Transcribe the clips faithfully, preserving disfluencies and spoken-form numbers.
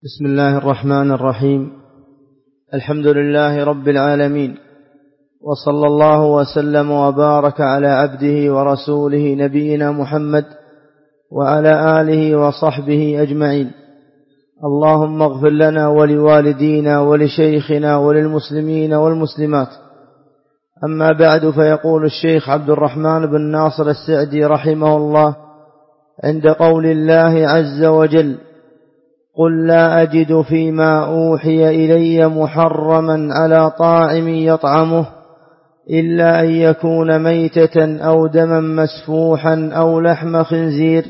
بسم الله الرحمن الرحيم. الحمد لله رب العالمين، وصلى الله وسلم وبارك على عبده ورسوله نبينا محمد وعلى آله وصحبه أجمعين. اللهم اغفر لنا ولوالدينا ولشيخنا وللمسلمين والمسلمات. أما بعد، فيقول الشيخ عبد الرحمن بن ناصر السعدي رحمه الله عند قول الله عز وجل: قل لا أجد فيما أوحي إلي محرما على طاعم يطعمه إلا أن يكون ميتة أو دما مسفوحا أو لحم خنزير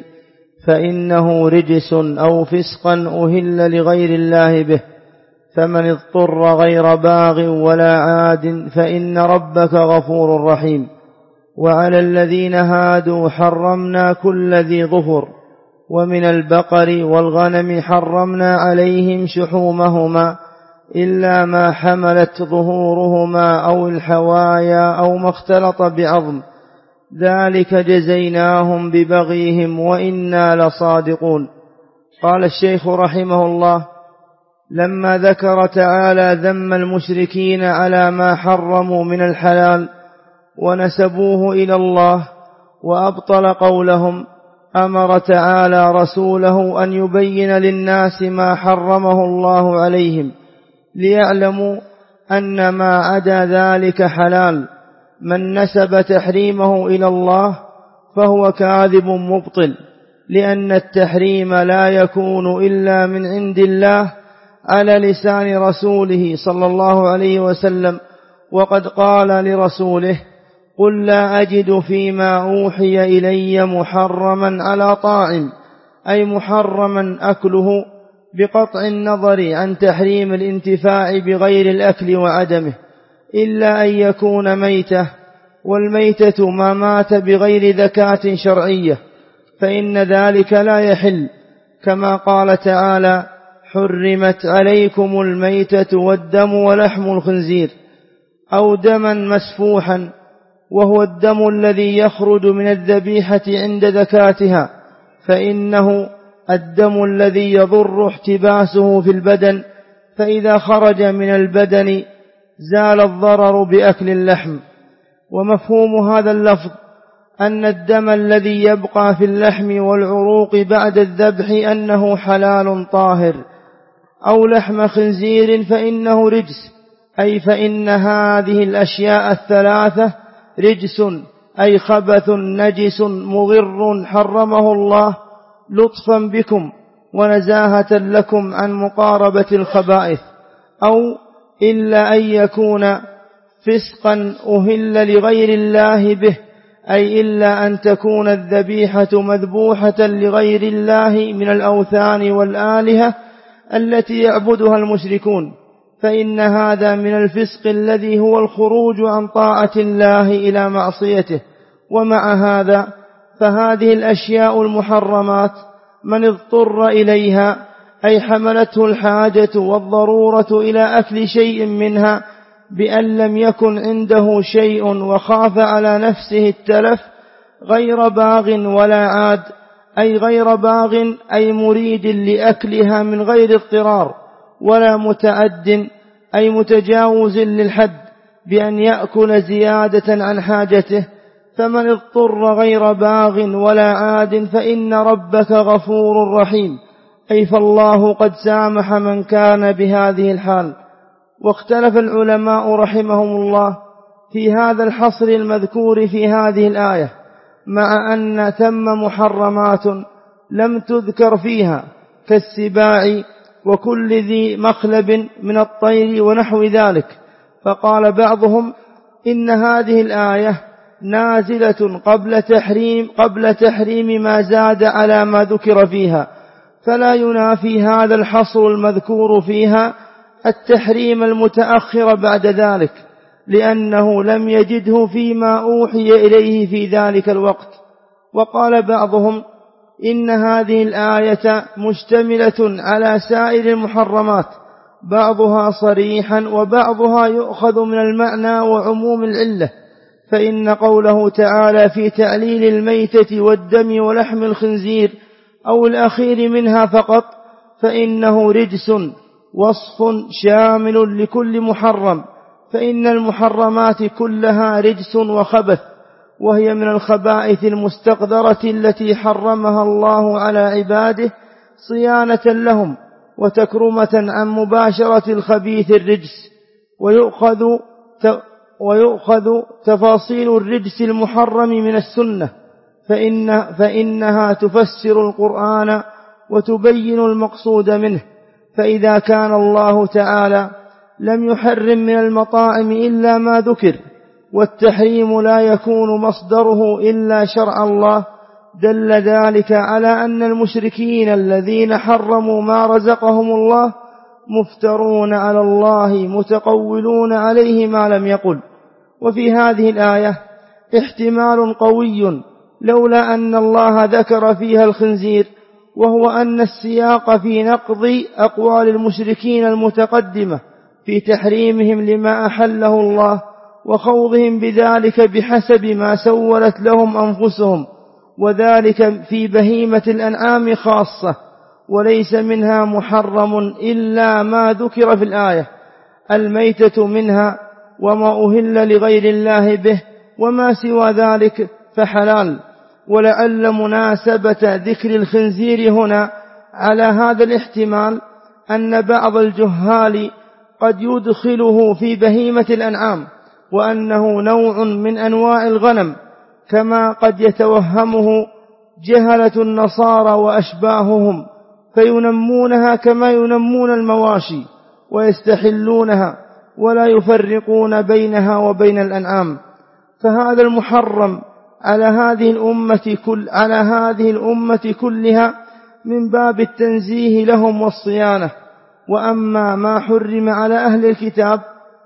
فإنه رجس أو فسقا أهل لغير الله به، فمن اضطر غير باغ ولا عاد فإن ربك غفور رحيم. وعلى الذين هادوا حرمنا كل ذي ظفر، ومن البقر والغنم حرمنا عليهم شحومهما إلا ما حملت ظهورهما أو الحوايا أو ما اختلط بعظم، ذلك جزيناهم ببغيهم وإنا لصادقون. قال الشيخ رحمه الله: لما ذكر تعالى ذم المشركين على ما حرموا من الحلال ونسبوه إلى الله وأبطل قولهم، أمر تعالى رسوله أن يبين للناس ما حرمه الله عليهم ليعلموا أن ما عدا ذلك حلال. من نسب تحريمه إلى الله فهو كاذب مبطل، لأن التحريم لا يكون إلا من عند الله على لسان رسوله صلى الله عليه وسلم. وقد قال لرسوله: قل لا أجد فيما أوحي إلي محرما على طاعم، أي محرما أكله، بقطع النظر عن تحريم الانتفاع بغير الأكل وعدمه، إلا أن يكون ميتة، والميتة ما مات بغير ذكاة شرعية، فإن ذلك لا يحل، كما قال تعالى: حرمت عليكم الميتة والدم ولحم الخنزير. أو دما مسفوحا، وهو الدم الذي يخرج من الذبيحة عند ذكاتها، فإنه الدم الذي يضر احتباسه في البدن، فإذا خرج من البدن زال الضرر بأكل اللحم. ومفهوم هذا اللفظ أن الدم الذي يبقى في اللحم والعروق بعد الذبح أنه حلال طاهر. أو لحم خنزير فإنه رجس، أي فإن هذه الأشياء الثلاثة رجس، أي خبث نجس مضر حرمه الله لطفا بكم ونزاهة لكم عن مقاربة الخبائث. أو إلا أن يكون فسقا أهل لغير الله به، أي إلا أن تكون الذبيحة مذبوحة لغير الله من الأوثان والآلهة التي يعبدها المشركون، فإن هذا من الفسق الذي هو الخروج عن طاعة الله إلى معصيته. ومع هذا فهذه الأشياء المحرمات من اضطر إليها، أي حملته الحاجة والضرورة إلى أكل شيء منها بأن لم يكن عنده شيء وخاف على نفسه التلف، غير باغ ولا عاد، أي غير باغ أي مريد لأكلها من غير اضطرار، ولا متعد أي متجاوز للحد بأن يأكل زيادة عن حاجته. فمن اضطر غير باغ ولا عاد فإن ربك غفور رحيم، أي فالله قد سامح من كان بهذه الحال. واختلف العلماء رحمهم الله في هذا الحصر المذكور في هذه الآية، مع أن ثم محرمات لم تذكر فيها كالسباع وكل ذي مخلب من الطير ونحو ذلك. فقال بعضهم إن هذه الآية نازلة قبل تحريم, قبل تحريم ما زاد على ما ذكر فيها، فلا ينافي هذا الحصر المذكور فيها التحريم المتأخر بعد ذلك، لأنه لم يجده فيما أوحي إليه في ذلك الوقت. وقال بعضهم إن هذه الآية مشتملة على سائر المحرمات، بعضها صريحا وبعضها يؤخذ من المعنى وعموم العلة، فإن قوله تعالى في تعليل الميتة والدم ولحم الخنزير أو الأخير منها فقط فإنه رجس وصف شامل لكل محرم، فإن المحرمات كلها رجس وخبث، وهي من الخبائث المستقذرة التي حرمها الله على عباده صيانة لهم وتكرمة عن مباشرة الخبيث الرجس. ويؤخذ ويؤخذ تفاصيل الرجس المحرم من السنة، فإن فإنها تفسر القرآن وتبين المقصود منه. فإذا كان الله تعالى لم يحرم من المطاعم إلا ما ذكر، والتحريم لا يكون مصدره إلا شرع الله، دل ذلك على أن المشركين الذين حرموا ما رزقهم الله مفترون على الله متقولون عليه ما لم يقل. وفي هذه الآية احتمال قوي لولا أن الله ذكر فيها الخنزير، وهو أن السياق في نقض أقوال المشركين المتقدمة في تحريمهم لما أحله الله وخوضهم بذلك بحسب ما سولت لهم أنفسهم، وذلك في بهيمة الأنعام خاصة، وليس منها محرم إلا ما ذكر في الآية، الميتة منها وما أهل لغير الله به، وما سوى ذلك فحلال. ولعل مناسبة ذكر الخنزير هنا على هذا الاحتمال أن بعض الجهال قد يدخله في بهيمة الأنعام، وأنه نوع من أنواع الغنم، كما قد يتوهمه جهلة النصارى وأشباههم، فينمونها كما ينمون المواشي ويستحلونها ولا يفرقون بينها وبين الأنعام. فهذا المحرم على هذه الأمة كل على هذه الأمة كلها من باب التنزيه لهم والصيانة. وأما ما حرم على أهل الكتاب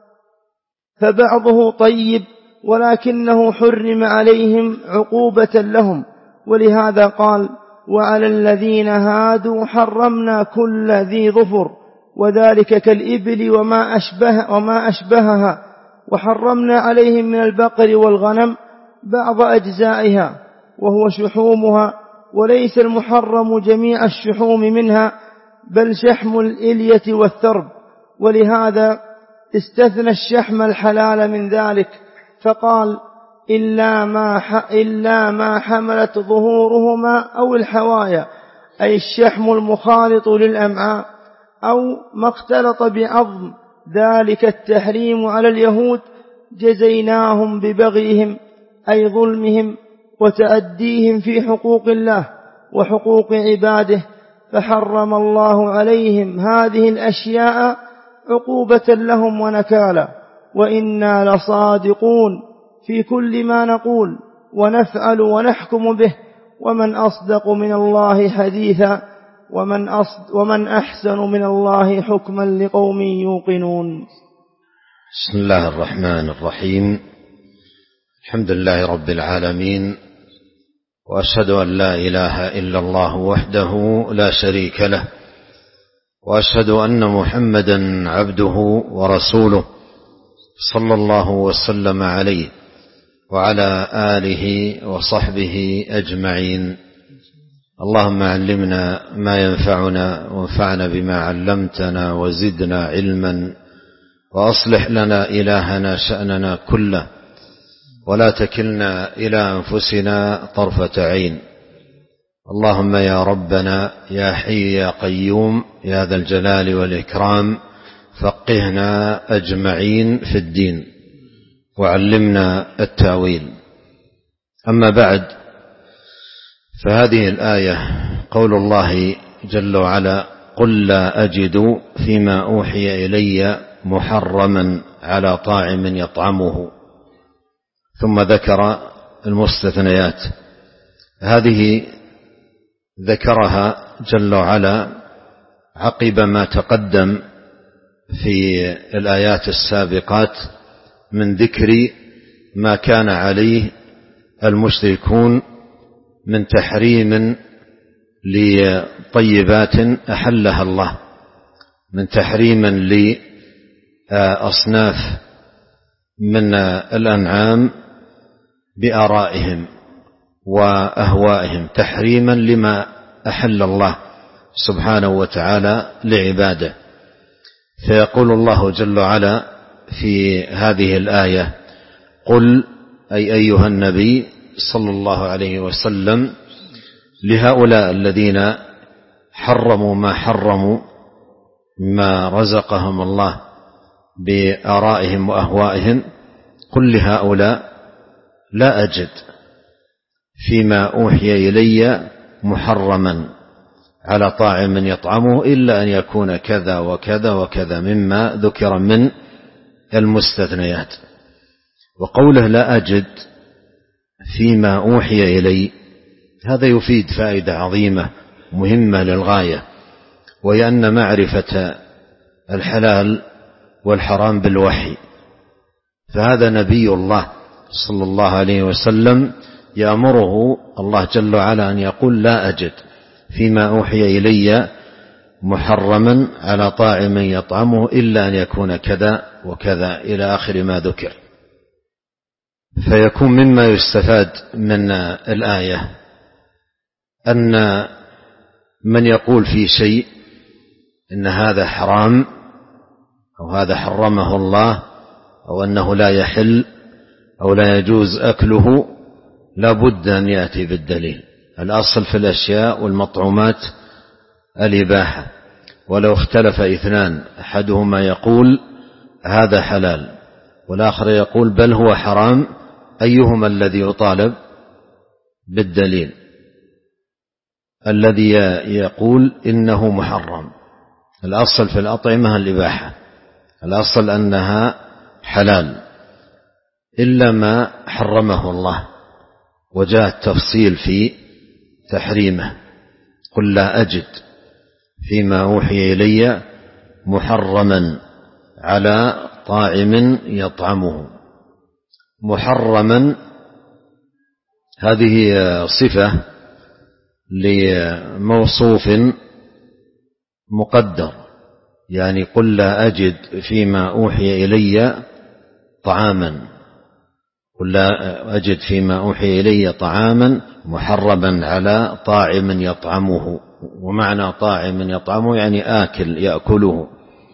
فبعضه طيب، ولكنه حرم عليهم عقوبة لهم، ولهذا قال: وعلى الذين هادوا حرمنا كل ذي ظفر، وذلك كالإبل وما أشبه وما أشبهها، وحرمنا عليهم من البقر والغنم بعض أجزائها وهو شحومها، وليس المحرم جميع الشحوم منها، بل شحم الإلية والثرب، ولهذا استثنى الشحم الحلال من ذلك، فقال: إلا ما, إلا ما حملت ظهورهما أو الحوايا، أي الشحم المخالط للأمعاء، أو ما اختلط بعظم، ذلك التحريم على اليهود جزيناهم ببغيهم، أي ظلمهم وتأديهم في حقوق الله وحقوق عباده، فحرم الله عليهم هذه الأشياء عقوبة لهم ونكالا. وإنا لصادقون في كل ما نقول ونفعل ونحكم به، ومن أصدق من الله حديثا، ومن, أصد ومن أحسن من الله حكما لقوم يوقنون. بسم الله الرحمن الرحيم. الحمد لله رب العالمين، وأشهد أن لا إله إلا الله وحده لا شريك له، وأشهد أن محمدا عبده ورسوله صلى الله وسلم عليه وعلى آله وصحبه أجمعين. اللهم علمنا ما ينفعنا، وانفعنا بما علمتنا، وزدنا علما، وأصلح لنا إلهنا شأننا كله، ولا تكلنا إلى أنفسنا طرفة عين. اللهم يا ربنا يا حي يا قيوم يا ذا الجلال والإكرام، فقهنا أجمعين في الدين، وعلمنا التأويل. أما بعد، فهذه الآية قول الله جل وعلا: قل لا أجد فيما أوحي إلي محرما على طاعم يطعمه، ثم ذكر المستثنيات. هذه ذكرها جل وعلا عقب ما تقدم في الآيات السابقات من ذكر ما كان عليه المشركون من تحريم لطيبات أحلها الله، من تحريم لأصناف من الأنعام بآرائهم وأهوائهم، تحريما لما أحل الله سبحانه وتعالى لعباده. فيقول الله جل وعلا في هذه الآية: قل، أي أيها النبي صلى الله عليه وسلم، لهؤلاء الذين حرموا ما حرموا ما رزقهم الله بآرائهم وأهوائهم، قل لهؤلاء: لا أجد فيما أوحي إلي محرما على طاعم يطعمه إلا أن يكون كذا وكذا وكذا مما ذكر من المستثنيات. وقوله لا أجد فيما أوحي إلي، هذا يفيد فائدة عظيمة مهمة للغاية، وهي أن معرفة الحلال والحرام بالوحي. فهذا نبي الله صلى الله عليه وسلم يأمره الله جل وعلا أن يقول: لا أجد فيما أوحي إلي محرما على طاعم يطعمه إلا أن يكون كذا وكذا إلى آخر ما ذكر. فيكون مما يستفاد من الآية أن من يقول في شيء إن هذا حرام أو هذا حرمه الله أو أنه لا يحل أو لا يجوز أكله لا بد أن يأتي بالدليل. الأصل في الأشياء والمطعومات الإباحة، ولو اختلف اثنان أحدهما يقول هذا حلال والآخر يقول بل هو حرام، أيهما الذي يطالب بالدليل؟ الذي يقول إنه محرم. الأصل في الأطعمة الإباحة، الأصل أنها حلال إلا ما حرمه الله، وجاء التفصيل في تحريمه: قل لا أجد فيما أوحي إلي محرما على طاعم يطعمه. محرما هذه صفة لموصوف مقدر، يعني قل لا أجد فيما أوحي إلي طعاما، قل لا أجد فيما أوحي إلي طعاما محرما على طاعم يطعمه. ومعنى طاعم يطعمه يعني آكل يأكله.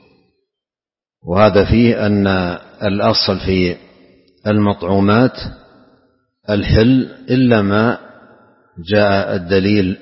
وهذا فيه أن الأصل في المطعومات الحل إلا ما جاء الدليل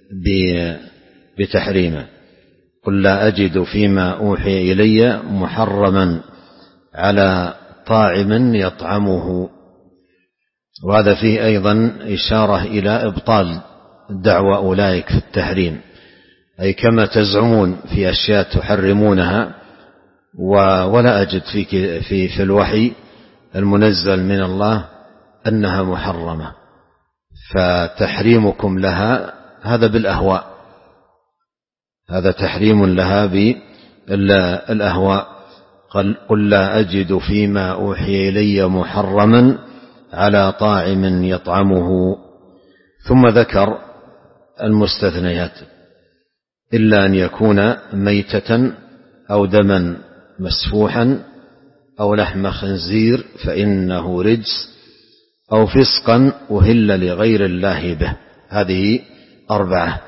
بتحريمه. قل لا أجد فيما أوحي إلي محرما على طاعم يطعمه. وهذا فيه أيضا إشارة إلى إبطال دعوى أولئك في التحريم، أي كما تزعمون في أشياء تحرمونها ولا أجد في, في, في الوحي المنزل من الله أنها محرمة، فتحريمكم لها هذا بالأهواء، هذا تحريم لها بالأهواء. قل لا أجد فيما أوحي إلي محرما على طاعم يطعمه. ثم ذكر المستثنيات: إلا أن يكون ميتة أو دما مسفوحا أو لحم خنزير فإنه رجس أو فسقا أهل لغير الله به. هذه أربعة.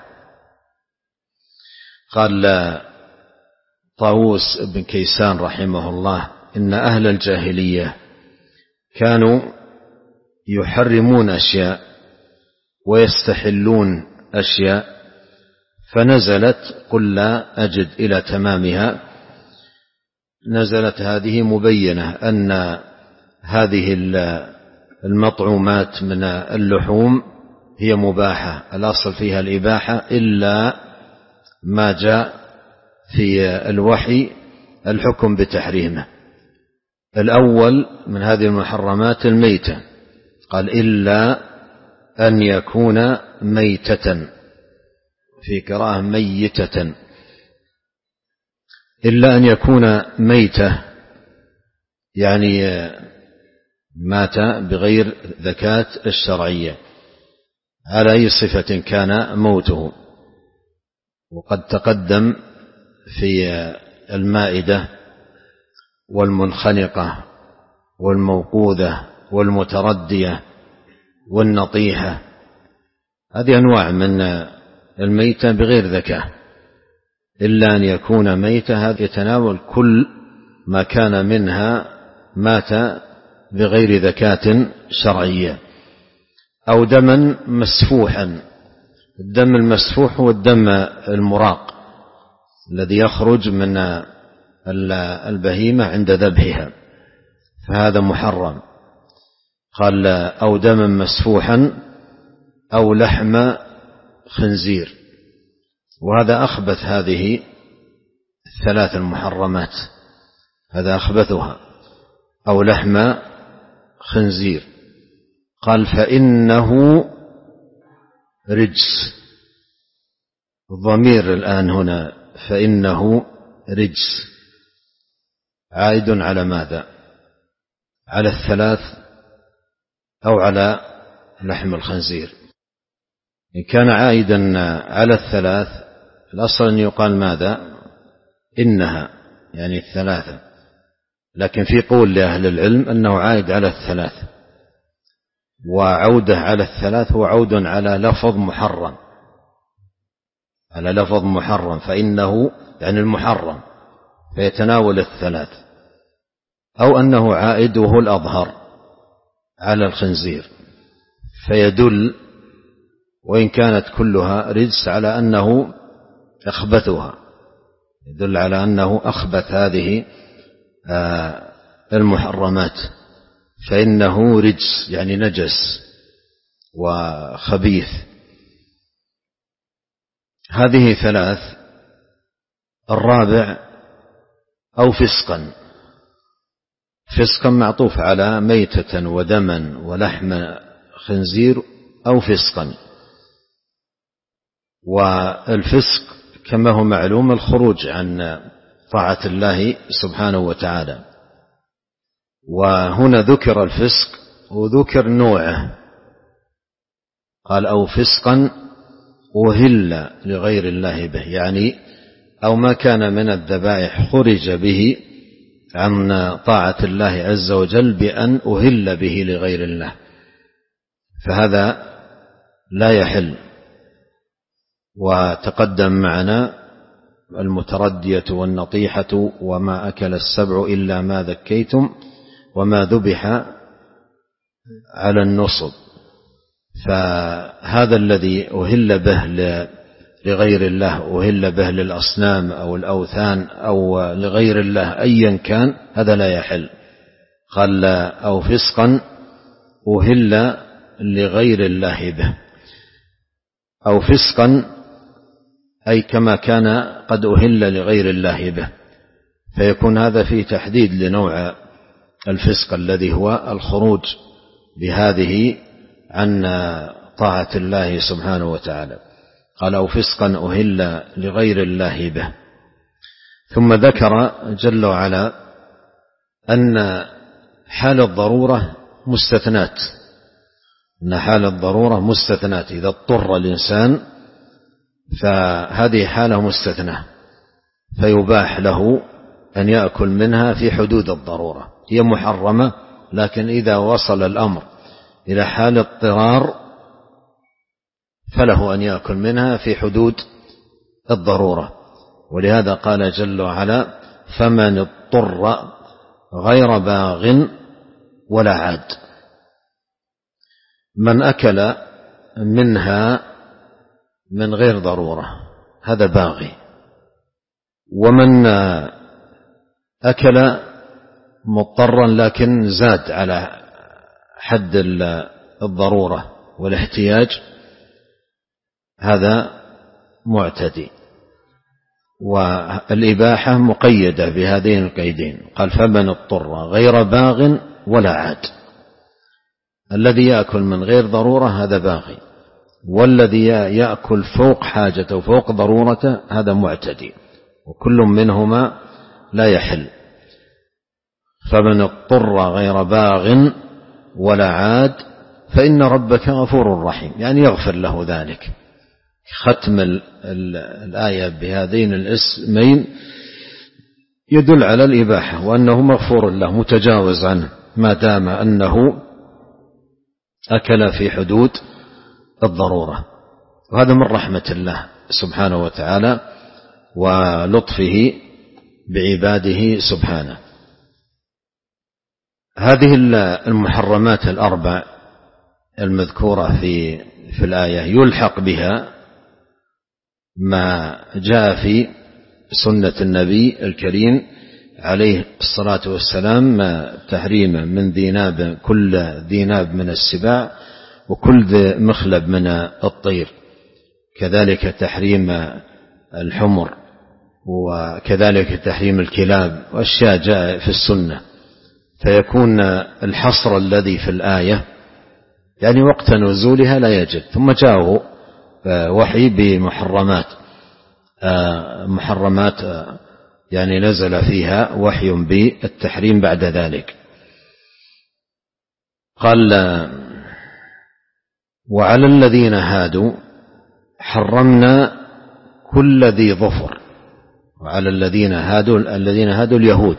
قال طاووس بن كيسان رحمه الله: إن أهل الجاهلية كانوا يحرمون أشياء ويستحلون أشياء، فنزلت قل لا أجد إلى تمامها. نزلت هذه مبينة أن هذه المطعومات من اللحوم هي مباحة، الأصل فيها الإباحة إلا ما جاء في الوحي الحكم بتحريمه. الأول من هذه المحرمات الميتة، قال إلا أن يكون ميتة، في قراءة ميتة، إلا أن يكون ميتة يعني مات بغير ذكاة الشرعية على أي صفة كان موته. وقد تقدم في المائدة والمنخنقة والموقوذة والمتردية والنطيحة، هذه أنواع من الميتة بغير ذكاة، إلا أن يكون ميتة، هذا يتناول كل ما كان منها مات بغير زكاة شرعية. أو دما مسفوحا. الدم المسفوح هو الدم المراق الذي يخرج من البهيمة عند ذبحها، فهذا محرم. قال أو دما مسفوحا أو لحم خنزير، وهذا أخبث هذه الثلاث المحرمات، هذا أخبثها. أو لحم خنزير، قال فإنه رجس. الضمير الآن هنا فإنه رجس عائد على ماذا؟ على الثلاث أو على لحم الخنزير؟ إن كان عائدا على الثلاث الأصل أن يقال ماذا؟ إنها، يعني الثلاثة، لكن في قول لأهل العلم أنه عائد على الثلاث، وعوده على الثلاث هو عود على لفظ محرم، على لفظ محرم، فإنه يعني المحرم فيتناول الثلاث. أو أنه عائد وهو الأظهر على الخنزير، فيدل وإن كانت كلها رجس على أنه أخبثها، يدل على أنه أخبث هذه المحرمات، فإنه رجس يعني نجس وخبيث. هذه ثلاث. الرابع أو فسقا. فسقا معطوف على ميتة ودما ولحم خنزير أو فسقا. والفسق كما هو معلوم الخروج عن طاعة الله سبحانه وتعالى، وهنا ذكر الفسق وذكر نوعه، قال أو فسقا أهل لغير الله به، يعني أو ما كان من الذبائح خرج به عن طاعة الله عز وجل بأن أهل به لغير الله، فهذا لا يحل. وتقدم معنا المتردية والنطيحة وما أكل السبع إلا ما ذكيتم وما ذبح على النصب، فهذا الذي أهل به لغير الله، أهل به للأصنام أو الأوثان أو لغير الله أيا كان، هذا لا يحل. قال أو فسقا أهل لغير الله به، أو فسقا أي كما كان قد أهل لغير الله به، فيكون هذا فيه تحديد لنوع الفسق الذي هو الخروج بهذه عن طاعة الله سبحانه وتعالى. قال أو فسقا أهل لغير الله به. ثم ذكر جل وعلا أن حال الضرورة مستثنات، أن حال الضرورة مستثنات، إذا اضطر الإنسان فهذه حالة مستثنى، فيباح له أن يأكل منها في حدود الضرورة، هي محرمة، لكن إذا وصل الأمر إلى حال اضطرار فله أن يأكل منها في حدود الضرورة. ولهذا قال جل وعلا فمن اضطر غير باغ ولا عاد. من أكل منها من غير ضرورة هذا باغي، ومن أكل مضطرا لكن زاد على حد الضرورة والاحتياج هذا معتدي. والإباحة مقيدة بهذين القيدين، قال فمن اضطر غير باغ ولا عاد. الذي يأكل من غير ضرورة هذا باغي، والذي يأكل فوق حاجته وفوق ضرورته هذا معتدي، وكل منهما لا يحل. فمن اضطر غير باغ ولا عاد فإن ربك غفور رحيم، يعني يغفر له ذلك. ختم الآية بهذين الاسمين يدل على الإباحة، وأنه مغفور له متجاوز عنه ما دام أنه أكل في حدود الضرورة. وهذا من رحمة الله سبحانه وتعالى ولطفه بعباده سبحانه. هذه المحرمات الأربع المذكورة في في الآية يلحق بها ما جاء في سنة النبي الكريم عليه الصلاة والسلام، تحريم من ذي ناب كل ذي ناب من السباع وكل ذي مخلب من الطير، كذلك تحريم الحمر، وكذلك تحريم الكلاب، وأشياء جاء في السنة. فيكون الحصر الذي في الآية يعني وقت نزولها لا يجد، ثم جاءه وحي بمحرمات محرمات يعني نزل فيها وحي بالتحريم بعد ذلك. قال وعلى الذين هادوا حرمنا كل ذي ظفر. وعلى الذين هادوا الذين هادوا اليهود.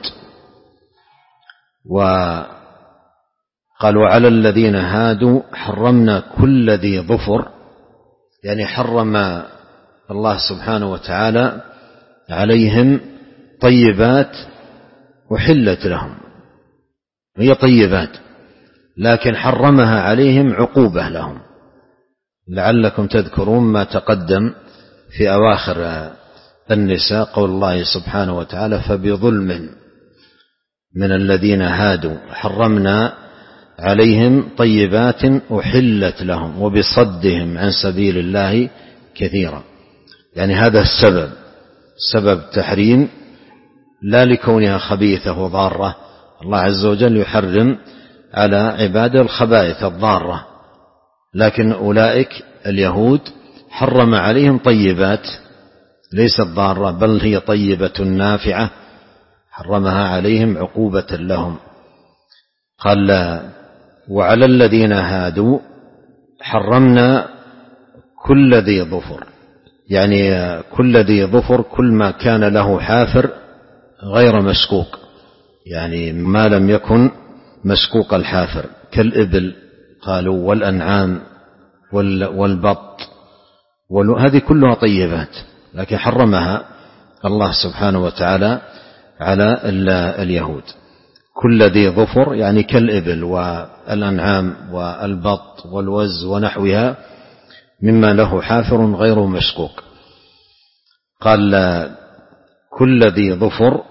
وقال وعلى الذين هادوا حرمنا كل ذي ظفر، يعني حرم الله سبحانه وتعالى عليهم طيبات أحلت لهم، هي طيبات لكن حرمها عليهم عقوبة لهم. لعلكم تذكرون ما تقدم في أواخر النساء، قول الله سبحانه وتعالى فبظلم من الذين هادوا حرمنا عليهم طيبات أحلت لهم وبصدهم عن سبيل الله كثيرا. يعني هذا السبب، سبب تحريم، لا لكونها خبيثة وضارة. الله عز وجل يحرم على عباده الخبائث الضارة، لكن أولئك اليهود حرم عليهم طيبات ليست ضارة بل هي طيبة نافعة، حرمها عليهم عقوبة لهم. قال وعلى الذين هادوا حرمنا كل ذي ظفر، يعني كل ذي ظفر كل ما كان له حافر غير مشكوك، يعني ما لم يكن مشكوك الحافر كالإبل قالوا والأنعام والبط، هذه كلها طيبات لكن حرمها الله سبحانه وتعالى على اليهود. كل ذي ظفر يعني كالإبل والأنعام والبط والوز ونحوها مما له حافر غير مشكوك. قال كل ذي ظفر.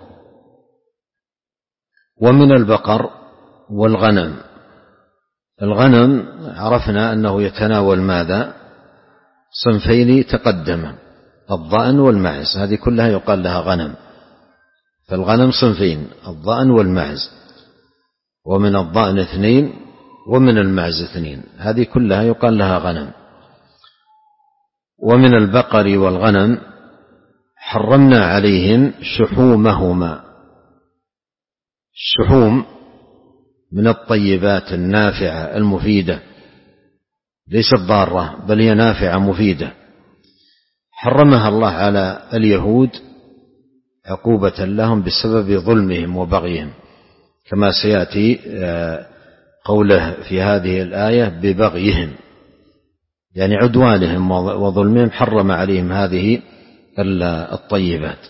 ومن البقر والغنم. الغنم عرفنا أنه يتناول ماذا؟ صنفين تقدم، الضأن والمعز، هذه كلها يقال لها غنم. فالغنم صنفين، الضأن والمعز، ومن الضأن اثنين ومن المعز اثنين، هذه كلها يقال لها غنم. ومن البقر والغنم حرمنا عليهم شحومهما. الشحوم من الطيبات النافعة المفيدة ليست ضارة بل هي نافعة مفيدة، حرمها الله على اليهود عقوبة لهم بسبب ظلمهم وبغيهم، كما سيأتي قوله في هذه الآية ببغيهم، يعني عدوانهم وظلمهم حرم عليهم هذه الطيبات.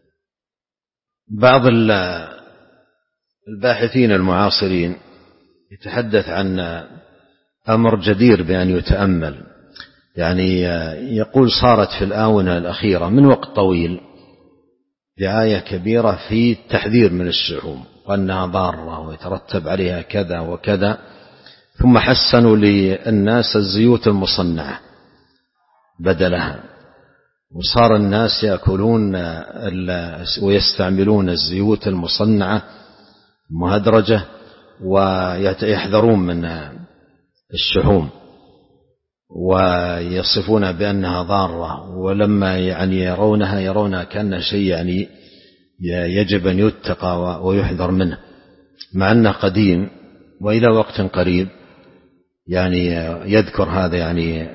بعض الباحثين المعاصرين يتحدث عن أمر جدير بأن يتأمل، يعني يقول صارت في الآونة الأخيرة من وقت طويل دعاية كبيرة في التحذير من الشحوم وأنها ضارة ويترتب عليها كذا وكذا، ثم حسنوا للناس الزيوت المصنعة بدلها، وصار الناس يأكلون ويستعملون الزيوت المصنعة مهدرجة ويحذرون من الشحوم ويصفون بأنها ضارة، ولما يعني يرونها يرونها كأنها شيء يعني يجب أن يتقى ويحذر منه، مع أنه قديم وإلى وقت قريب يعني يذكر هذا، يعني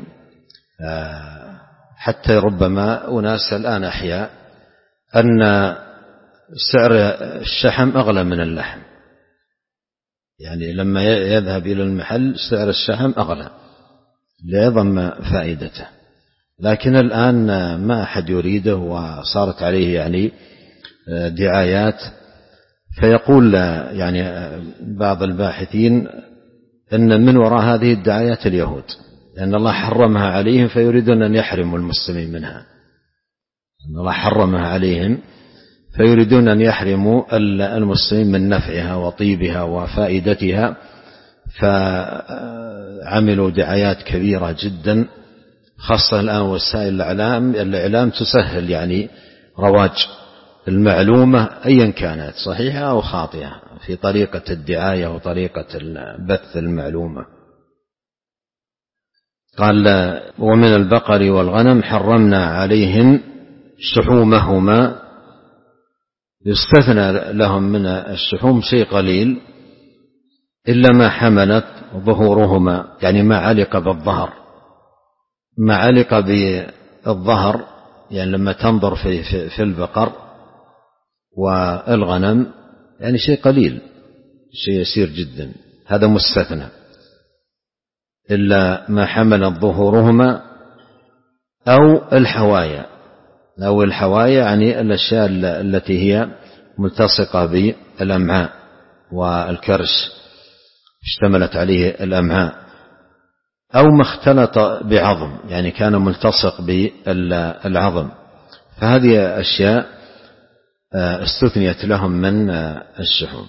حتى ربما أناس الآن أحياء أن سعر الشحم أغلى من اللحم، يعني لما يذهب إلى المحل سعر الشحم أغلى لعظم فائدته. لكن الآن ما أحد يريده وصارت عليه يعني دعايات. فيقول يعني بعض الباحثين أن من وراء هذه الدعايات اليهود، لأن الله حرمها عليهم فيريدون أن يحرموا المسلمين منها. أن الله حرمها عليهم فيريدون أن يحرموا المسلمين من نفعها وطيبها وفائدتها، فعملوا دعايات كبيرة جدا، خاصة الآن وسائل الإعلام الإعلام تسهل يعني رواج المعلومة أيا كانت صحيحة أو خاطئة في طريقة الدعاية وطريقة بث المعلومة. قال ومن البقر والغنم حرمنا عليهم شحومهما، يستثنى لهم من الشحوم شيء قليل إلا ما حملت ظهورهما، يعني ما علق بالظهر، ما علق بالظهر يعني لما تنظر في, في, في البقر والغنم يعني شيء قليل، شيء يسير جدا، هذا مستثنى. إلا ما حملت ظهورهما أو الحوايا، أو الحوايا يعني الأشياء التي هي ملتصقة بالأمعاء والكرش اشتملت عليه الأمعاء، أو ما اختلط بعظم يعني كان ملتصق بالعظم، فهذه أشياء استثنيت لهم من الشحوم.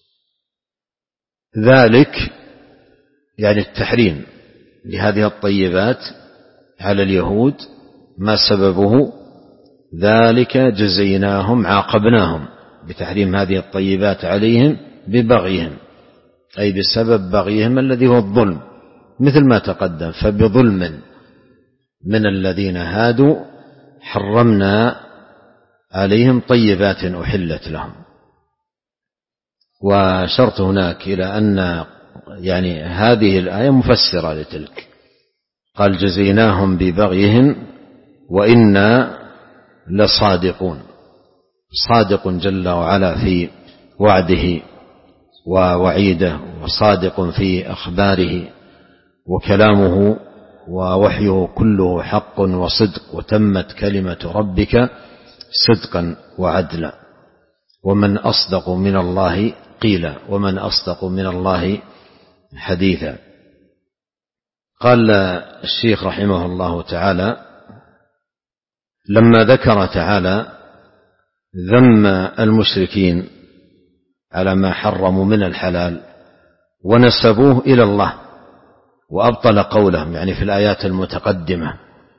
ذلك يعني التحريم لهذه الطيبات على اليهود ما سببه؟ ذلك جزيناهم، عاقبناهم بتحريم هذه الطيبات عليهم ببغيهم، أي بسبب بغيهم الذي هو الظلم، مثل ما تقدم. فبظلم من الذين هادوا حرمنا عليهم طيبات أحلت لهم. وشرط هناك إلى أن يعني هذه الآية مفسرة لتلك، قال جزيناهم ببغيهم وإنا لصادقون، صادق جل وعلا في وعده ووعيده، وصادق في أخباره، وكلامه ووحيه كله حق وصدق، وتمت كلمة ربك صدقا وعدلا، ومن أصدق من الله قيلا، ومن أصدق من الله حديثا. قال الشيخ رحمه الله تعالى لما ذكر تعالى ذم المشركين على ما حرموا من الحلال ونسبوه إلى الله، وأبطل قولهم يعني في الآيات المتقدمة،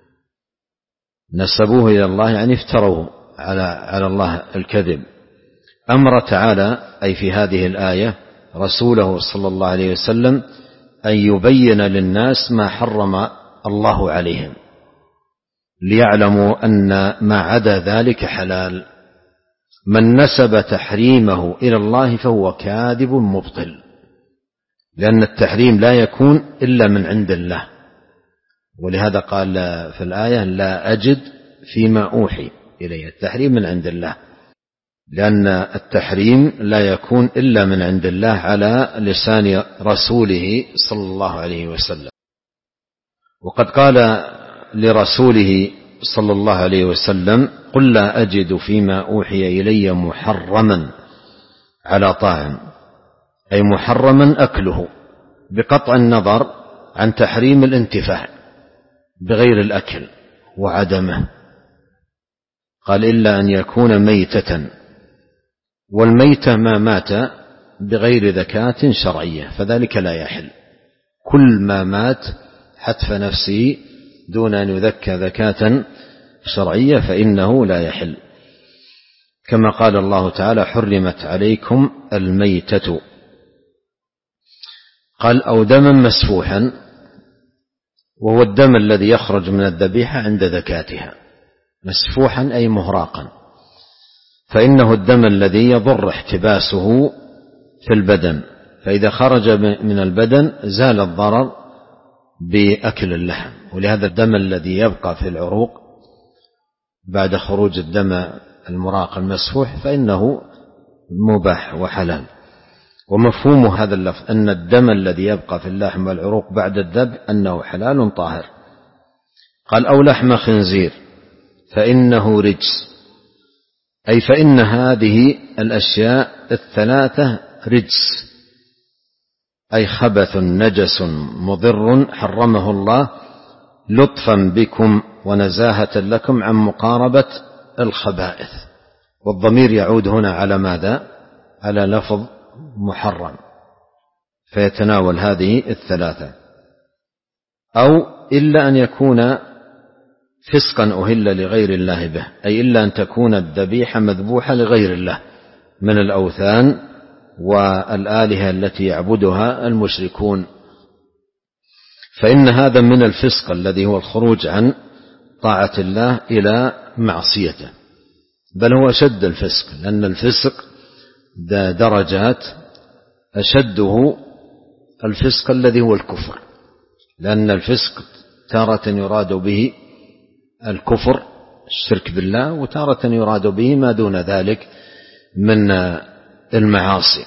نسبوه إلى الله يعني افتروا على على الله الكذب. أمر تعالى أي في هذه الآية رسوله صلى الله عليه وسلم أن يبين للناس ما حرم الله عليهم، ليعلموا أن ما عدا ذلك حلال. من نسب تحريمه إلى الله فهو كاذب مبطل، لأن التحريم لا يكون إلا من عند الله، ولهذا قال في الآية لا أجد فيما أوحي إلي، التحريم من عند الله، لأن التحريم لا يكون إلا من عند الله على لسان رسوله صلى الله عليه وسلم. وقد قال لرسوله صلى الله عليه وسلم قل لا أجد فيما أوحي إلي محرما على طاعم، أي محرما أكله بقطع النظر عن تحريم الانتفاع بغير الأكل وعدمه. قال إلا أن يكون ميتة، والميتة ما مات بغير ذكاة شرعية فذلك لا يحل. كل ما مات حتف نفسه دون أن يذكى ذكاة شرعية فإنه لا يحل، كما قال الله تعالى حرمت عليكم الميتة. قال أو دما مسفوحا، وهو الدم الذي يخرج من الذبيحة عند ذكاتها، مسفوحا أي مهراقا، فإنه الدم الذي يضر احتباسه في البدن، فإذا خرج من البدن زال الضرر بأكل اللحم. ولهذا الدم الذي يبقى في العروق بعد خروج الدم المراق المسفوح فإنه مباح وحلال. ومفهوم هذا اللفظ أن الدم الذي يبقى في اللحم والعروق بعد الذبح أنه حلال طاهر. قال أو لحم خنزير فإنه رجس، أي فإن هذه الأشياء الثلاثة رجس، أي خبث نجس مضر حرمه الله لطفا بكم ونزاهة لكم عن مقاربة الخبائث. والضمير يعود هنا على ماذا؟ على لفظ محرم، فيتناول هذه الثلاثة. أو إلا أن يكون فسقا أهل لغير الله به، أي إلا أن تكون الذبيحة مذبوحة لغير الله من الأوثان والآلهة التي يعبدها المشركون، فإن هذا من الفسق الذي هو الخروج عن طاعة الله إلى معصيته، بل هو أشد الفسق، لأن الفسق درجات، أشده الفسق الذي هو الكفر، لأن الفسق تارة يراد به الكفر الشرك بالله، وتارة يراد به ما دون ذلك من المعاصي.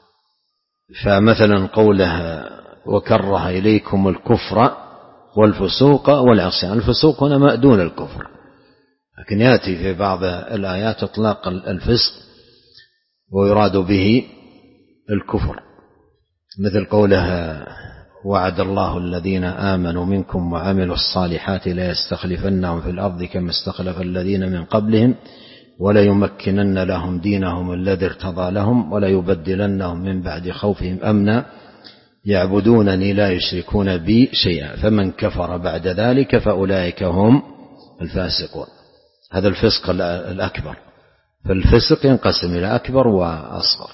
فمثلا قوله وكره إليكم الكفر والفسوق والعصيان، الفسوق هنا ما دون الكفر، لكن يأتي في بعض الآيات إطلاق الفسق ويراد به الكفر، مثل قوله وعد الله الذين آمنوا منكم وعملوا الصالحات ليستخلفنهم في الأرض كما استخلف الذين من قبلهم وليمكنن لهم دينهم الذي ارتضى لهم وليبدلنهم من بعد خوفهم أمنا يعبدونني لا يشركون بي شيئا فمن كفر بعد ذلك فأولئك هم الفاسقون. هذا الفسق الأكبر، فالفسق ينقسم إلى أكبر وأصغر.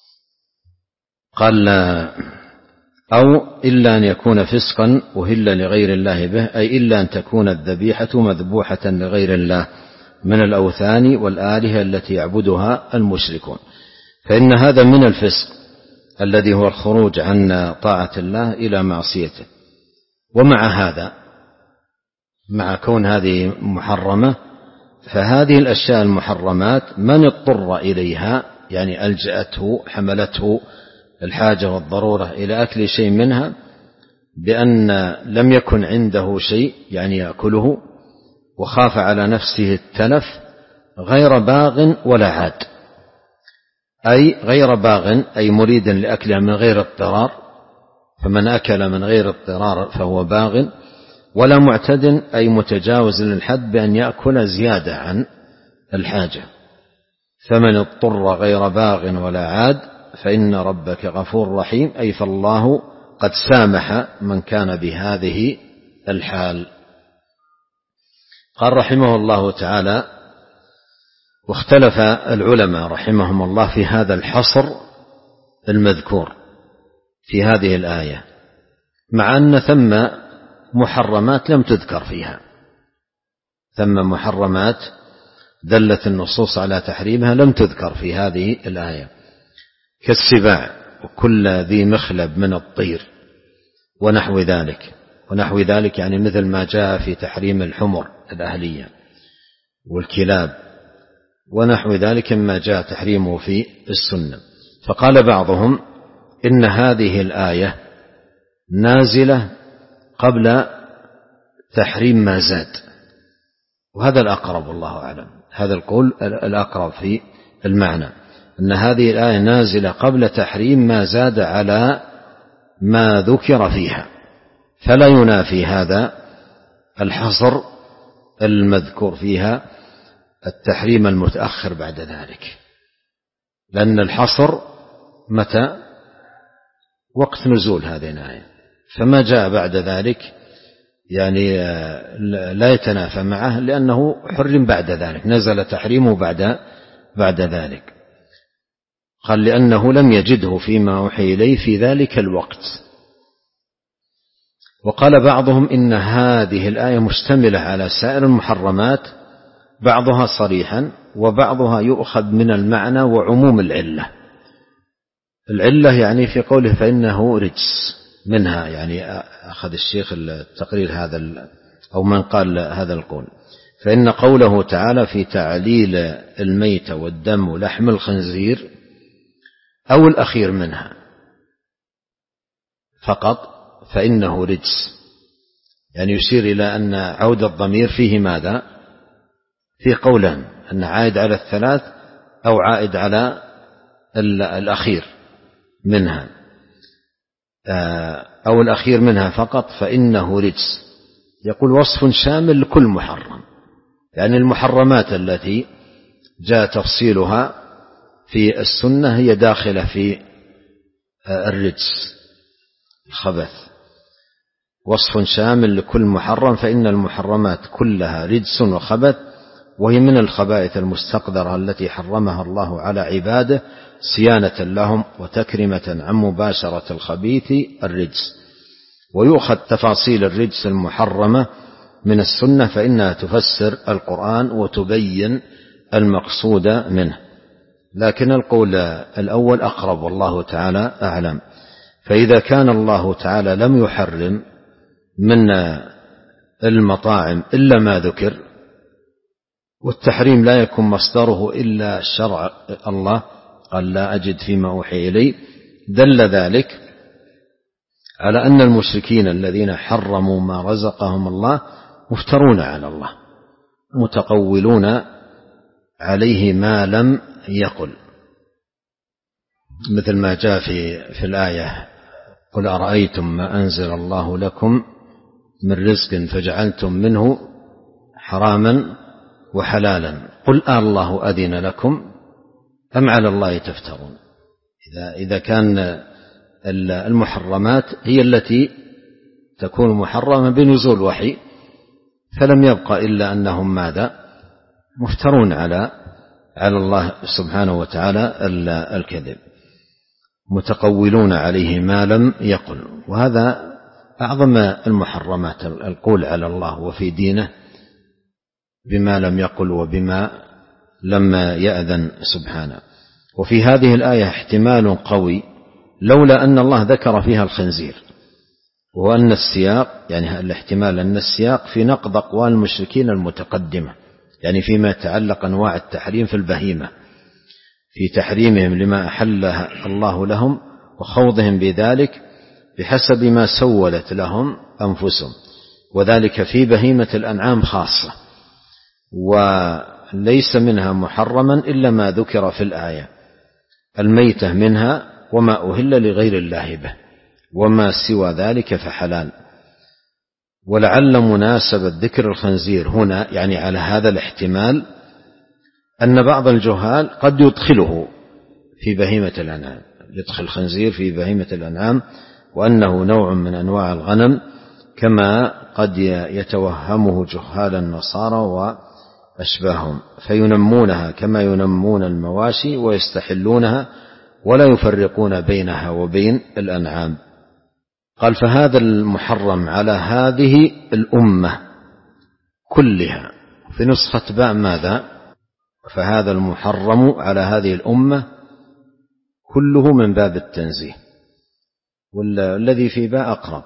قال أو إلا أن يكون فسقا أهل لغير الله به، أي إلا أن تكون الذبيحة مذبوحة لغير الله من الأوثان والآلهة التي يعبدها المشركون، فإن هذا من الفسق الذي هو الخروج عن طاعة الله إلى معصيته. ومع هذا، مع كون هذه محرمة، فهذه الأشياء المحرمات من اضطر إليها، يعني ألجأته حملته الحاجة والضرورة إلى أكل شيء منها بأن لم يكن عنده شيء يعني يأكله وخاف على نفسه التلف، غير باغ ولا عاد، أي غير باغ أي مريد لأكلها من غير اضطرار، فمن أكل من غير اضطرار فهو باغ، ولا معتد أي متجاوز للحد بأن يأكل زيادة عن الحاجة. فمن اضطر غير باغ ولا عاد فإن ربك غفور رحيم، أي فالله قد سامح من كان بهذه الحال. قال رحمه الله تعالى: واختلف العلماء رحمهم الله في هذا الحصر المذكور في هذه الآية، مع أن ثم محرمات لم تذكر فيها، ثم محرمات دلت النصوص على تحريمها لم تذكر في هذه الآية، كالسباع وكل ذي مخلب من الطير ونحو ذلك. ونحو ذلك يعني مثل ما جاء في تحريم الحمر الأهلية والكلاب، ونحو ذلك ما جاء تحريمه في السنة. فقال بعضهم إن هذه الآية نازلة قبل تحريم ما زاد، وهذا الأقرب والله أعلم، هذا القول الأقرب في المعنى، أن هذه الآية نازلة قبل تحريم ما زاد على ما ذكر فيها، فلا ينافي هذا الحصر المذكور فيها التحريم المتأخر بعد ذلك، لأن الحصر متى؟ وقت نزول هذه الآية، فما جاء بعد ذلك يعني لا يتنافى معه، لأنه حرم بعد ذلك، نزل تحريمه بعد بعد ذلك. قال لأنه لم يجده فيما أوحي إليه في ذلك الوقت. وقال بعضهم إن هذه الآية مشتملة على سائر المحرمات، بعضها صريحا وبعضها يؤخذ من المعنى وعموم العلة. العلة يعني في قوله فإنه رجس، منها يعني أخذ الشيخ التقرير هذا أو من قال هذا القول، فإن قوله تعالى في تعليل الميت والدم ولحم الخنزير أو الأخير منها فقط فإنه رجس، يعني يشير إلى أن عود الضمير فيه ماذا؟ فيه قولان، أن عائد على الثلاث أو عائد على الأخير منها أو الأخير منها فقط، فإنه رجس. يقول وصف شامل لكل محرم، يعني المحرمات التي جاء تفصيلها في السنة هي داخلة في الرجس الخبث. وصف شامل لكل محرم، فإن المحرمات كلها رجس وخبث، وهي من الخبائث المستقذرة التي حرمها الله على عباده صيانة لهم وتكرمة عن مباشرة الخبيث الرجس. ويؤخذ تفاصيل الرجس المحرمة من السنة، فإنها تفسر القرآن وتبين المقصود منه، لكن القول الأول أقرب والله تعالى أعلم. فإذا كان الله تعالى لم يحرم من المطاعم إلا ما ذكر، والتحريم لا يكون مصدره إلا شرع الله، قال لا أجد فيما أوحي إلي، دل ذلك على أن المشركين الذين حرموا ما رزقهم الله مفترون على الله، متقولون عليه ما لم يقل، مثل ما جاء في في الآية قل أرأيتم ما أنزل الله لكم من رزق فجعلتم منه حراما وحلالا قل آه الله أذن لكم أم على الله تفترون. إذا إذا كان المحرمات هي التي تكون محرمة بنزول وحي، فلم يبق إلا أنهم ماذا؟ مفترون على على الله سبحانه وتعالى الكذب، متقولون عليه ما لم يقل. وهذا أعظم المحرمات، القول على الله وفي دينه بما لم يقل وبما لم يأذن سبحانه. وفي هذه الآية احتمال قوي لولا أن الله ذكر فيها الخنزير، وأن السياق يعني الاحتمال أن السياق في نقض أقوال المشركين المتقدمة، يعني فيما يتعلق أنواع التحريم في البهيمة، في تحريمهم لما أحله الله لهم وخوضهم بذلك بحسب ما سولت لهم أنفسهم، وذلك في بهيمة الأنعام خاصة، وليس منها محرما إلا ما ذكر في الآية، الميتة منها وما أهل لغير الله به، وما سوى ذلك فحلال. ولعل مناسبة ذكر الخنزير هنا يعني على هذا الاحتمال أن بعض الجهال قد يدخله في بهيمة الأنعام، يدخل الخنزير في بهيمة الأنعام وأنه نوع من أنواع الغنم، كما قد يتوهمه جهال النصارى وأشباههم، فينمونها كما ينمون المواشي ويستحلونها ولا يفرقون بينها وبين الأنعام. قال فهذا المحرم على هذه الأمة كلها. في نسخة باء ماذا؟ فهذا المحرم على هذه الأمة كله من باب التنزيه، والذي في باء أقرب،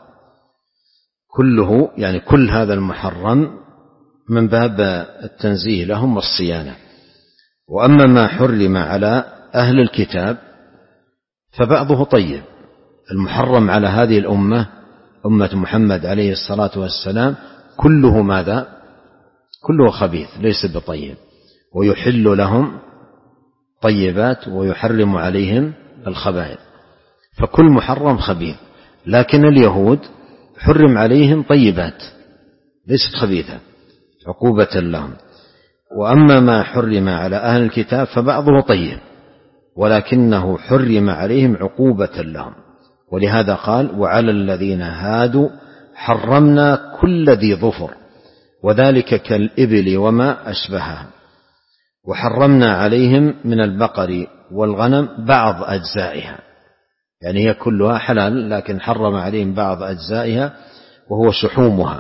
كله يعني كل هذا المحرم من باب التنزيه لهم والصيانة. وأما ما حرم على أهل الكتاب فبعضه طيب. المحرم على هذه الأمة أمة محمد عليه الصلاة والسلام كله ماذا؟ كله خبيث ليس بطيب، ويحل لهم طيبات ويحرم عليهم الخبائث، فكل محرم خبيث. لكن اليهود حرم عليهم طيبات ليست خبيثة عقوبة لهم. وأما ما حرم على أهل الكتاب فبعضه طيب ولكنه حرم عليهم عقوبة لهم، ولهذا قال وعلى الذين هادوا حرمنا كل ذي ظفر، وذلك كالإبل وما أشبهها، وحرمنا عليهم من البقر والغنم بعض أجزائها، يعني هي كلها حلال لكن حرم عليهم بعض أجزائها وهو شحومها.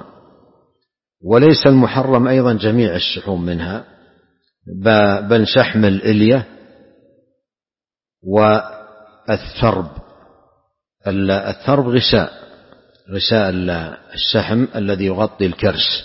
وليس المحرم أيضا جميع الشحوم منها، بل شحم الإلية والثرب. الثرب غشاء غشاء الشحم الذي يغطي الكرش،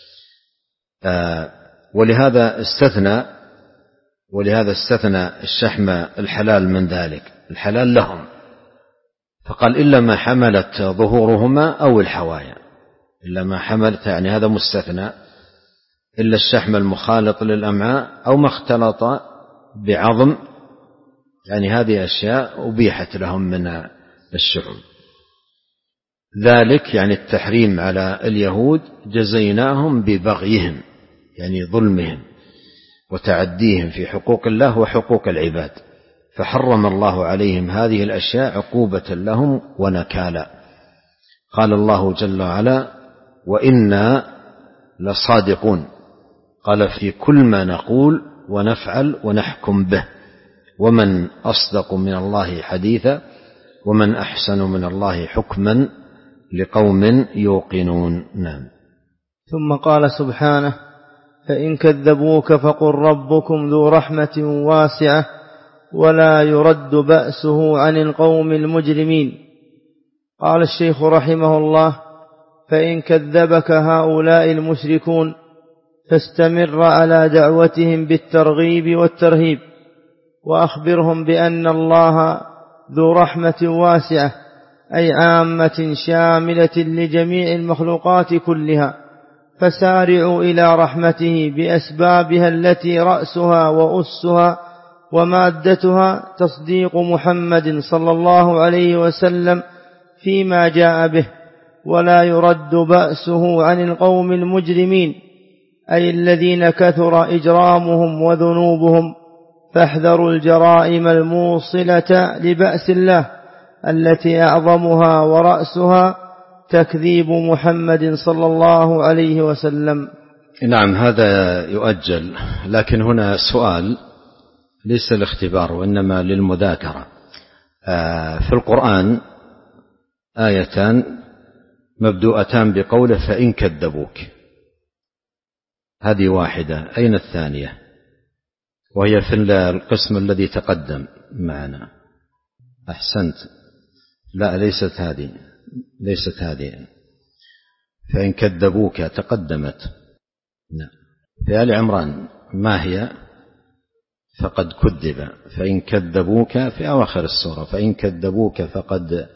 ولهذا استثنى ولهذا استثنى الشحم الحلال من ذلك، الحلال لهم، فقال إلا ما حملت ظهورهما أو الحوايا، إلا ما حملت، يعني هذا مستثنى، إلا الشحم المخالط للأمعاء أو ما اختلط بعظم، يعني هذه أشياء أبيحت لهم من الشحوم. ذلك يعني التحريم على اليهود جزيناهم ببغيهم، يعني ظلمهم وتعديهم في حقوق الله وحقوق العباد، فحرم الله عليهم هذه الأشياء عقوبة لهم ونكالا. قال الله جل وعلا: وإنا لصادقون، قال في كل ما نقول ونفعل ونحكم به، ومن أصدق من الله حديثا ومن أحسن من الله حكما لقوم يوقنون. نعم. ثم قال سبحانه: فإن كذبوك فقل ربكم ذو رحمة واسعة ولا يرد بأسه عن القوم المجرمين. قال الشيخ رحمه الله: فإن كذبك هؤلاء المشركون فاستمر على دعوتهم بالترغيب والترهيب، وأخبرهم بأن الله ذو رحمة واسعة، أي عامة شاملة لجميع المخلوقات كلها، فسارعوا إلى رحمته بأسبابها التي رأسها وأسها ومادتها تصديق محمد صلى الله عليه وسلم فيما جاء به، ولا يرد بأسه عن القوم المجرمين، أي الذين كثر إجرامهم وذنوبهم، فاحذروا الجرائم الموصلة لبأس الله التي أعظمها ورأسها تكذيب محمد صلى الله عليه وسلم. نعم، هذا يؤجل، لكن هنا سؤال ليس الاختبار وإنما للمذاكرة. في القرآن آيتان مبدوءتان بقوله فإن كذبوك، هذه واحدة، أين الثانية؟ وهي في القسم الذي تقدم معنا. أحسنت، لا ليست هذه، ليست هذه. فإن كذبوك تقدمت. نعم. في آل عمران ما هي؟ فقد كذب. فإن كذبوك في أواخر السورة: فإن كذبوك فقد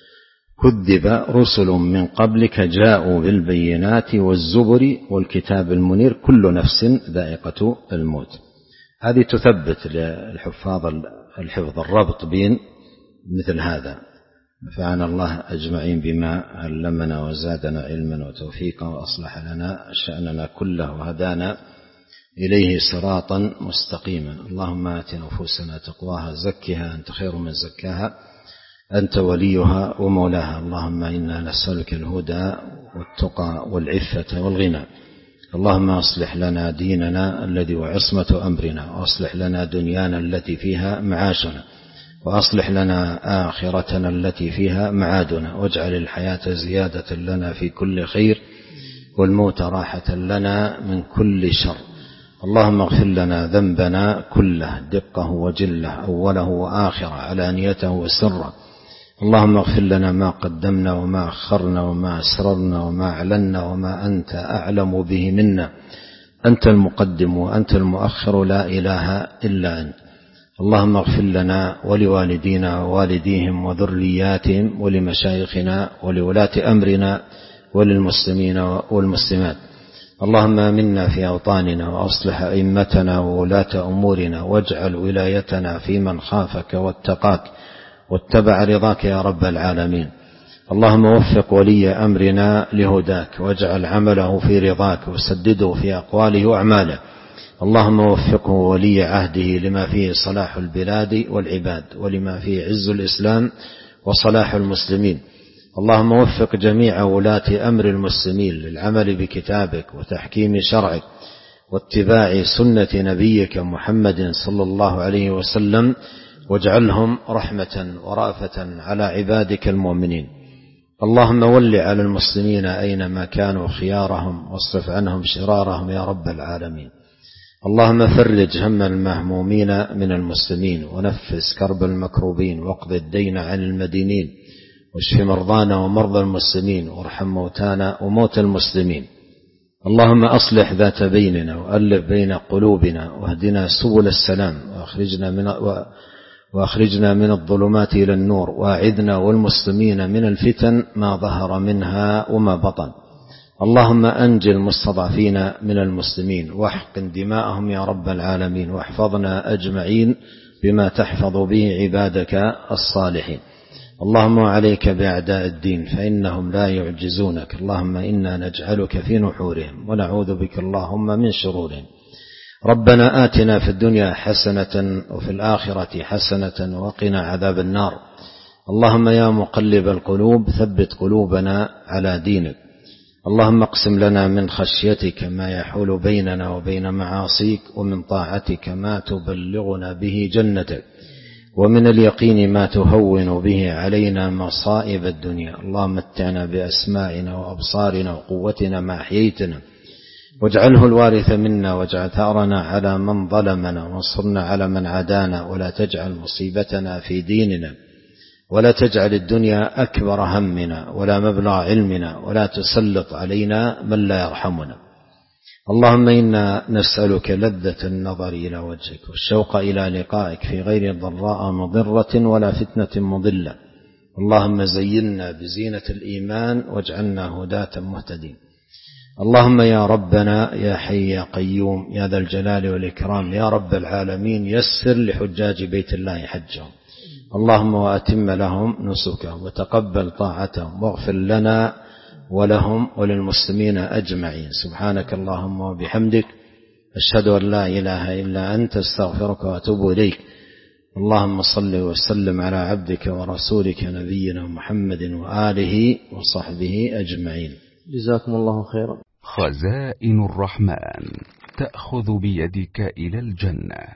كذب رسل من قبلك جاءوا بالبينات والزبر والكتاب المنير كل نفس ذائقة الموت. هذه تثبت للحفاظ الحفظ الربط بين مثل هذا. نفعنا الله أجمعين بما علمنا وزادنا علما وتوفيقا وأصلح لنا شأننا كله وهدانا إليه صراطا مستقيما. اللهم آت نفوسنا تقواها زكها أنت خير من زكاها أنت وليها ومولاها. اللهم إنا نسألك الهدى والتقى والعفة والغنى. اللهم أصلح لنا ديننا الذي وعصمة أمرنا، وأصلح لنا دنيانا التي فيها معاشنا، وأصلح لنا آخرتنا التي فيها معادنا، واجعل الحياة زيادة لنا في كل خير والموت راحة لنا من كل شر. اللهم اغفر لنا ذنبنا كله دقه وجله أوله وآخره علانيته وسره. اللهم اغفر لنا ما قدمنا وما أخرنا وما أسررنا وما أعلنا وما أنت أعلم به منا. أنت المقدم وأنت المؤخر، لا إله إلا أنت. اللهم اغفر لنا ولوالدينا ووالديهم وذرياتهم ولمشايخنا ولولاة أمرنا وللمسلمين والمسلمات. اللهم آمنا في أوطاننا وأصلح أئمتنا وولاة أمورنا، واجعل ولايتنا في من خافك واتقاك واتبع رضاك يا رب العالمين. اللهم وفق ولي أمرنا لهداك، واجعل عمله في رضاك، وسدده في أقواله وأعماله. اللهم وفقه ولي عهده لما فيه صلاح البلاد والعباد، ولما فيه عز الإسلام وصلاح المسلمين. اللهم وفق جميع ولاة أمر المسلمين للعمل بكتابك وتحكيم شرعك واتباع سنة نبيك محمد صلى الله عليه وسلم، واجعلهم رحمة ورأفة على عبادك المؤمنين. اللهم ول على المسلمين أينما كانوا خيارهم، واصرف عنهم شرارهم يا رب العالمين. اللهم فرج هم المهمومين من المسلمين، ونفس كرب المكروبين، واقض الدين عن المدينين، واشف مرضانا ومرضى المسلمين، وارحم موتانا وموتى المسلمين. اللهم أصلح ذات بيننا، وألف بين قلوبنا، واهدنا سبل السلام، وأخرجنا من و... وأخرجنا من الظلمات إلى النور، وأعذنا والمسلمين من الفتن ما ظهر منها وما بطن. اللهم أنجِ المستضعفين من المسلمين واحقن دماءهم يا رب العالمين، واحفظنا أجمعين بما تحفظ به عبادك الصالحين. اللهم عليك بأعداء الدين فإنهم لا يعجزونك. اللهم إنا نجعلك في نحورهم ونعوذ بك اللهم من شرورهم. ربنا آتنا في الدنيا حسنة وفي الآخرة حسنة وقنا عذاب النار. اللهم يا مقلب القلوب ثبت قلوبنا على دينك. اللهم اقسم لنا من خشيتك ما يحول بيننا وبين معاصيك، ومن طاعتك ما تبلغنا به جنتك، ومن اليقين ما تهون به علينا مصائب الدنيا. اللهم متعنا بأسمائنا وأبصارنا وقوتنا ما أحييتنا، واجعله الوارث منا، واجعل ثأرنا على من ظلمنا، وانصرنا على من عادانا، ولا تجعل مصيبتنا في ديننا، ولا تجعل الدنيا أكبر همنا ولا مبلغ علمنا، ولا تسلط علينا من لا يرحمنا. اللهم إنا نسألك لذة النظر إلى وجهك والشوق إلى لقائك في غير ضراء مضرة ولا فتنة مضلة. اللهم زينا بزينة الإيمان واجعلنا هداة مهتدين. اللهم يا ربنا يا حي يا قيوم يا ذا الجلال والإكرام يا رب العالمين، يسر لحجاج بيت الله حجهم. اللهم وأتم لهم نسكهم وتقبل طاعتهم، واغفر لنا ولهم وللمسلمين أجمعين. سبحانك اللهم وبحمدك، أشهد أن لا إله إلا أنت، استغفرك وأتوب إليك. اللهم صل وسلم على عبدك ورسولك نبينا محمد وآله وصحبه أجمعين. جزاكم الله خيرا. خزائن الرحمن تأخذ بيدك إلى الجنة.